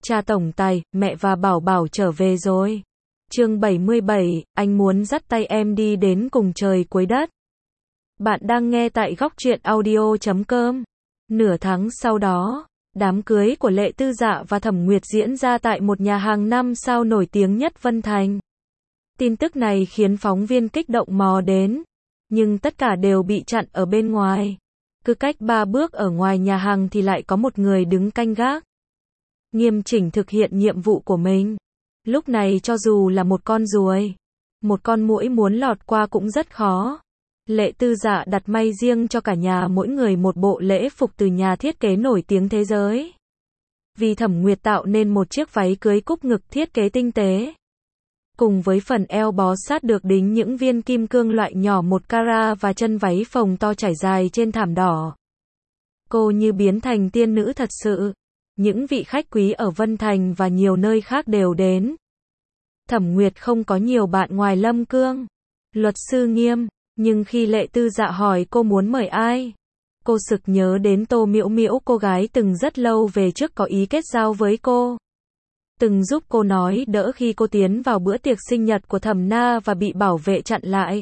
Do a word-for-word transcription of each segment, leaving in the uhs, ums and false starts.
Cha tổng tài, mẹ và Bảo Bảo trở về rồi. Chương bảy mươi bảy, anh muốn dắt tay em đi đến cùng trời cuối đất. Bạn đang nghe tại góc truyện audio chấm com. Nửa tháng sau đó, đám cưới của Lệ Tư Dạ và Thẩm Nguyệt diễn ra tại một nhà hàng năm sao nổi tiếng nhất Vân Thành. Tin tức này khiến phóng viên kích động mò đến, nhưng tất cả đều bị chặn ở bên ngoài. Cứ cách ba bước ở ngoài nhà hàng thì lại có một người đứng canh gác, nghiêm chỉnh thực hiện nhiệm vụ của mình. Lúc này cho dù là một con ruồi, một con muỗi muốn lọt qua cũng rất khó. Lệ Tư Dạ đặt may riêng cho cả nhà mỗi người một bộ lễ phục từ nhà thiết kế nổi tiếng thế giới. Vì Thẩm Nguyệt tạo nên một chiếc váy cưới cúc ngực thiết kế tinh tế, cùng với phần eo bó sát được đính những viên kim cương loại nhỏ một carat và chân váy phồng to trải dài trên thảm đỏ. Cô như biến thành tiên nữ thật sự. Những vị khách quý ở Vân Thành và nhiều nơi khác đều đến. Thẩm Nguyệt không có nhiều bạn ngoài Lâm Cương, luật sư Nghiêm, nhưng khi Lệ Tư Dạ hỏi cô muốn mời ai, cô sực nhớ đến Tô Miễu Miễu, cô gái từng rất lâu về trước có ý kết giao với cô, từng giúp cô nói đỡ khi cô tiến vào bữa tiệc sinh nhật của Thẩm Na và bị bảo vệ chặn lại.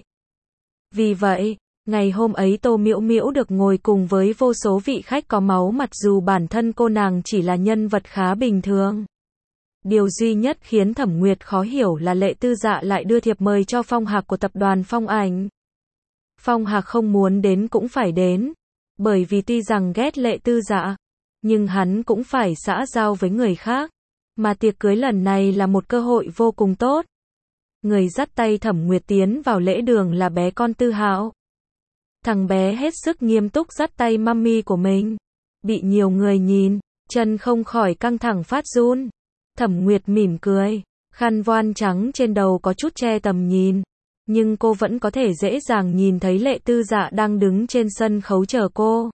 Vì vậy, ngày hôm ấy Tô Miễu Miễu được ngồi cùng với vô số vị khách có máu mặt dù bản thân cô nàng chỉ là nhân vật khá bình thường. Điều duy nhất khiến Thẩm Nguyệt khó hiểu là Lệ Tư Dạ lại đưa thiệp mời cho Phong Hạc của tập đoàn Phong Ảnh. Phong Hạc không muốn đến cũng phải đến, bởi vì tuy rằng ghét Lệ Tư Dạ, nhưng hắn cũng phải xã giao với người khác, mà tiệc cưới lần này là một cơ hội vô cùng tốt. Người dắt tay Thẩm Nguyệt tiến vào lễ đường là bé con Tư Hạo. Thằng bé hết sức nghiêm túc dắt tay mummy của mình. Bị nhiều người nhìn, chân không khỏi căng thẳng phát run. Thẩm Nguyệt mỉm cười, khăn voan trắng trên đầu có chút che tầm nhìn, nhưng cô vẫn có thể dễ dàng nhìn thấy Lệ Tư Dạ đang đứng trên sân khấu chờ cô.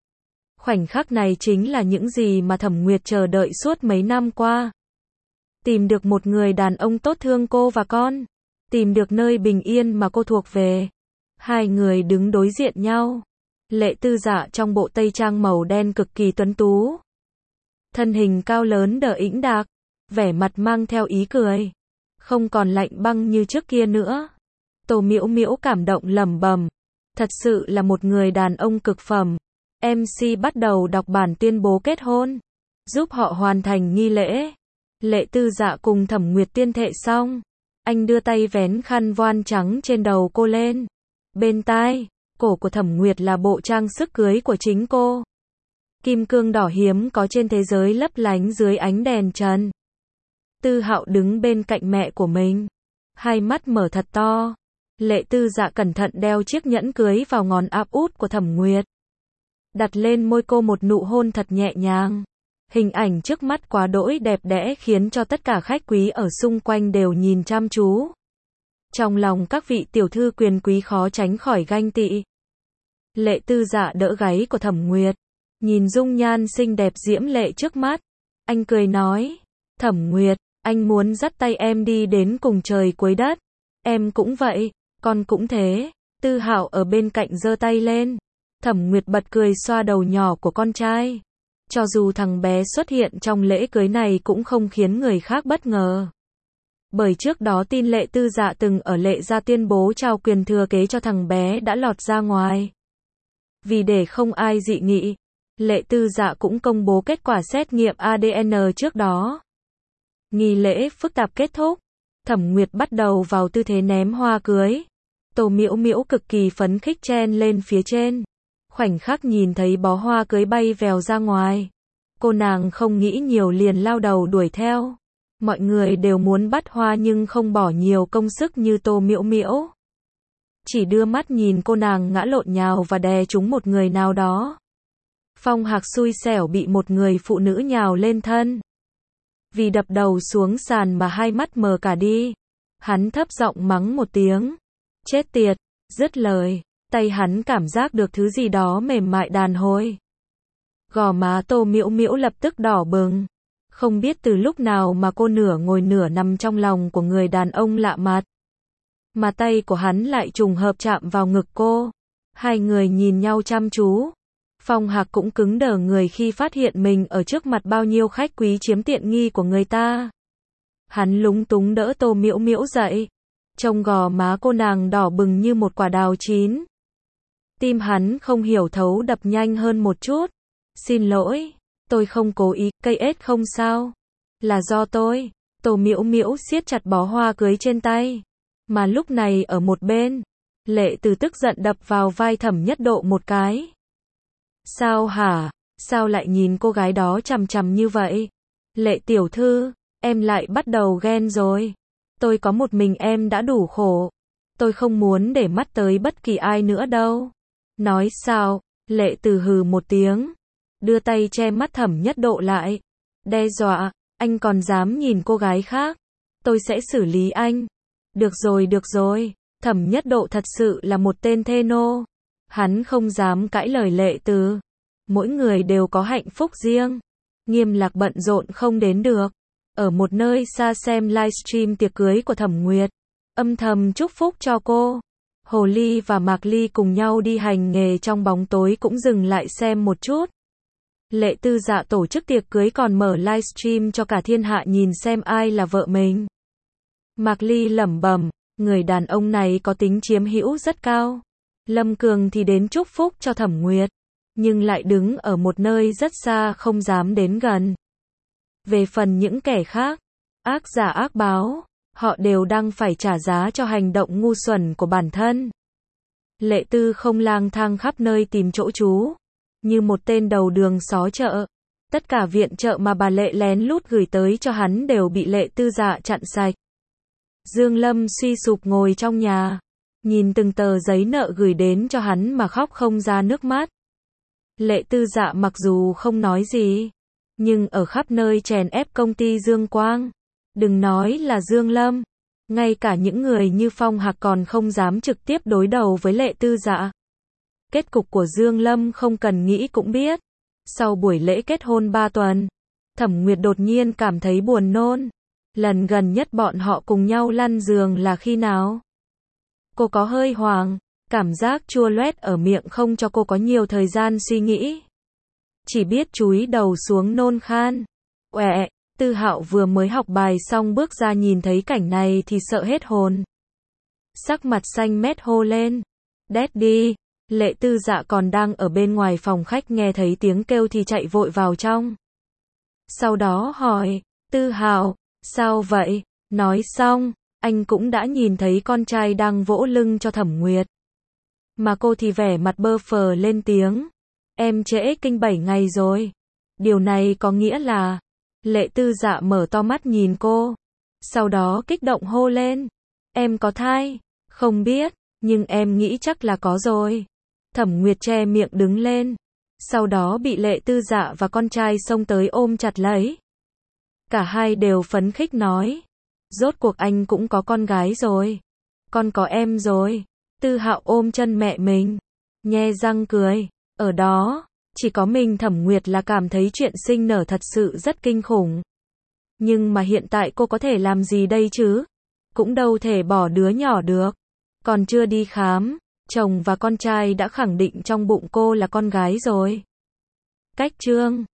Khoảnh khắc này chính là những gì mà Thẩm Nguyệt chờ đợi suốt mấy năm qua. Tìm được một người đàn ông tốt thương cô và con, tìm được nơi bình yên mà cô thuộc về. Hai người đứng đối diện nhau. Lệ Tư Dạ trong bộ tây trang màu đen cực kỳ tuấn tú, thân hình cao lớn đờ ĩnh đạc, vẻ mặt mang theo ý cười, không còn lạnh băng như trước kia nữa. Tô Miễu Miễu cảm động lẩm bẩm, thật sự là một người đàn ông cực phẩm. em xê bắt đầu đọc bản tuyên bố kết hôn, giúp họ hoàn thành nghi lễ. Lệ Tư Dạ cùng Thẩm Nguyệt tuyên thệ xong, anh đưa tay vén khăn voan trắng trên đầu cô lên. Bên tai, cổ của Thẩm Nguyệt là bộ trang sức cưới của chính cô. Kim cương đỏ hiếm có trên thế giới lấp lánh dưới ánh đèn trần. Tư Hạo đứng bên cạnh mẹ của mình, hai mắt mở thật to. Lệ Tư Dạ cẩn thận đeo chiếc nhẫn cưới vào ngón áp út của Thẩm Nguyệt, đặt lên môi cô một nụ hôn thật nhẹ nhàng. Hình ảnh trước mắt quá đỗi đẹp đẽ khiến cho tất cả khách quý ở xung quanh đều nhìn chăm chú. Trong lòng các vị tiểu thư quyền quý khó tránh khỏi ganh tị. Lệ Tư Dạ đỡ gáy của Thẩm Nguyệt, nhìn dung nhan xinh đẹp diễm lệ trước mắt. Anh cười nói, Thẩm Nguyệt, anh muốn dắt tay em đi đến cùng trời cuối đất. Em cũng vậy, con cũng thế. Tư Hạo ở bên cạnh giơ tay lên. Thẩm Nguyệt bật cười xoa đầu nhỏ của con trai. Cho dù thằng bé xuất hiện trong lễ cưới này cũng không khiến người khác bất ngờ. Bởi trước đó tin Lệ Tư Dạ từng ở Lệ gia tuyên bố trao quyền thừa kế cho thằng bé đã lọt ra ngoài. Vì để không ai dị nghị, Lệ Tư Dạ cũng công bố kết quả xét nghiệm a đê en trước đó. Nghi lễ phức tạp kết thúc, Thẩm Nguyệt bắt đầu vào tư thế ném hoa cưới. Tô Miễu Miễu cực kỳ phấn khích chen lên phía trên. Khoảnh khắc nhìn thấy bó hoa cưới bay vèo ra ngoài, cô nàng không nghĩ nhiều liền lao đầu đuổi theo. Mọi người đều muốn bắt hoa nhưng không bỏ nhiều công sức như Tô Miễu Miễu. Chỉ đưa mắt nhìn cô nàng ngã lộn nhào và đè trúng một người nào đó. Phong Hạc xui xẻo bị một người phụ nữ nhào lên thân. Vì đập đầu xuống sàn mà hai mắt mờ cả đi. Hắn thấp giọng mắng một tiếng. Chết tiệt, dứt lời, tay hắn cảm giác được thứ gì đó mềm mại đàn hồi. Gò má Tô Miễu Miễu lập tức đỏ bừng. Không biết từ lúc nào mà cô nửa ngồi nửa nằm trong lòng của người đàn ông lạ mặt. Mà tay của hắn lại trùng hợp chạm vào ngực cô. Hai người nhìn nhau chăm chú. Phong Hạc cũng cứng đờ người khi phát hiện mình ở trước mặt bao nhiêu khách quý chiếm tiện nghi của người ta. Hắn lúng túng đỡ Tô Miễu Miễu dậy. Trông gò má cô nàng đỏ bừng như một quả đào chín. Tim hắn không hiểu thấu đập nhanh hơn một chút. Xin lỗi, tôi không cố ý, cây ếch không sao. Là do tôi. Tô Miễu Miễu siết chặt bó hoa cưới trên tay. Mà lúc này ở một bên, Lệ Từ tức giận đập vào vai Thẩm Nhất Độ một cái. Sao hả? Sao lại nhìn cô gái đó chằm chằm như vậy? Lệ tiểu thư, em lại bắt đầu ghen rồi. Tôi có một mình em đã đủ khổ. Tôi không muốn để mắt tới bất kỳ ai nữa đâu. Nói sao? Lệ Từ hừ một tiếng. Đưa tay che mắt Thẩm Nhất Độ lại. Đe dọa, anh còn dám nhìn cô gái khác. Tôi sẽ xử lý anh. Được rồi được rồi. Thẩm Nhất Độ thật sự là một tên thê nô. Hắn không dám cãi lời Lệ Từ. Mỗi người đều có hạnh phúc riêng. Nghiêm Lạc bận rộn không đến được. Ở một nơi xa xem livestream tiệc cưới của Thẩm Nguyệt. Âm thầm chúc phúc cho cô. Hồ Ly và Mạc Ly cùng nhau đi hành nghề trong bóng tối cũng dừng lại xem một chút. Lệ Tư Dạ tổ chức tiệc cưới còn mở livestream cho cả thiên hạ nhìn xem ai là vợ mình. Mạc Ly lẩm bẩm, người đàn ông này có tính chiếm hữu rất cao. Lâm Cường thì đến chúc phúc cho Thẩm Nguyệt, nhưng lại đứng ở một nơi rất xa không dám đến gần. Về phần những kẻ khác, ác giả ác báo, họ đều đang phải trả giá cho hành động ngu xuẩn của bản thân. Lệ Tư không lang thang khắp nơi tìm chỗ trú, như một tên đầu đường xó chợ. Tất cả viện trợ mà bà Lệ lén lút gửi tới cho hắn đều bị Lệ Tư Dạ chặn sạch. Dương Lâm suy sụp ngồi trong nhà, nhìn từng tờ giấy nợ gửi đến cho hắn mà khóc không ra nước mắt. Lệ Tư Dạ mặc dù không nói gì, nhưng ở khắp nơi chèn ép công ty Dương Quang. Đừng nói là Dương Lâm, ngay cả những người như Phong Hạc còn không dám trực tiếp đối đầu với Lệ Tư Dạ. Kết cục của Dương Lâm không cần nghĩ cũng biết. Sau buổi lễ kết hôn ba tuần, Thẩm Nguyệt đột nhiên cảm thấy buồn nôn. Lần gần nhất bọn họ cùng nhau lăn giường là khi nào? Cô có hơi hoảng, cảm giác chua loét ở miệng không cho cô có nhiều thời gian suy nghĩ. Chỉ biết chúi đầu xuống nôn khan. Uệ, Tư Hạo vừa mới học bài xong bước ra nhìn thấy cảnh này thì sợ hết hồn. Sắc mặt xanh mét hô lên. Daddy, Lệ Tư Dạ còn đang ở bên ngoài phòng khách nghe thấy tiếng kêu thì chạy vội vào trong. Sau đó hỏi, Tư Hạo, sao vậy? Nói xong, anh cũng đã nhìn thấy con trai đang vỗ lưng cho Thẩm Nguyệt. Mà cô thì vẻ mặt bơ phờ lên tiếng. Em trễ kinh bảy ngày rồi. Điều này có nghĩa là... Lệ Tư Dạ mở to mắt nhìn cô. Sau đó kích động hô lên. Em có thai? Không biết, nhưng em nghĩ chắc là có rồi. Thẩm Nguyệt che miệng đứng lên. Sau đó bị Lệ Tư Dạ và con trai xông tới ôm chặt lấy. Cả hai đều phấn khích nói. Rốt cuộc anh cũng có con gái rồi. Con có em rồi. Tư Hạo ôm chân mẹ mình. Nhe răng cười. Ở đó, chỉ có mình Thẩm Nguyệt là cảm thấy chuyện sinh nở thật sự rất kinh khủng. Nhưng mà hiện tại cô có thể làm gì đây chứ? Cũng đâu thể bỏ đứa nhỏ được. Còn chưa đi khám, chồng và con trai đã khẳng định trong bụng cô là con gái rồi. Cách chương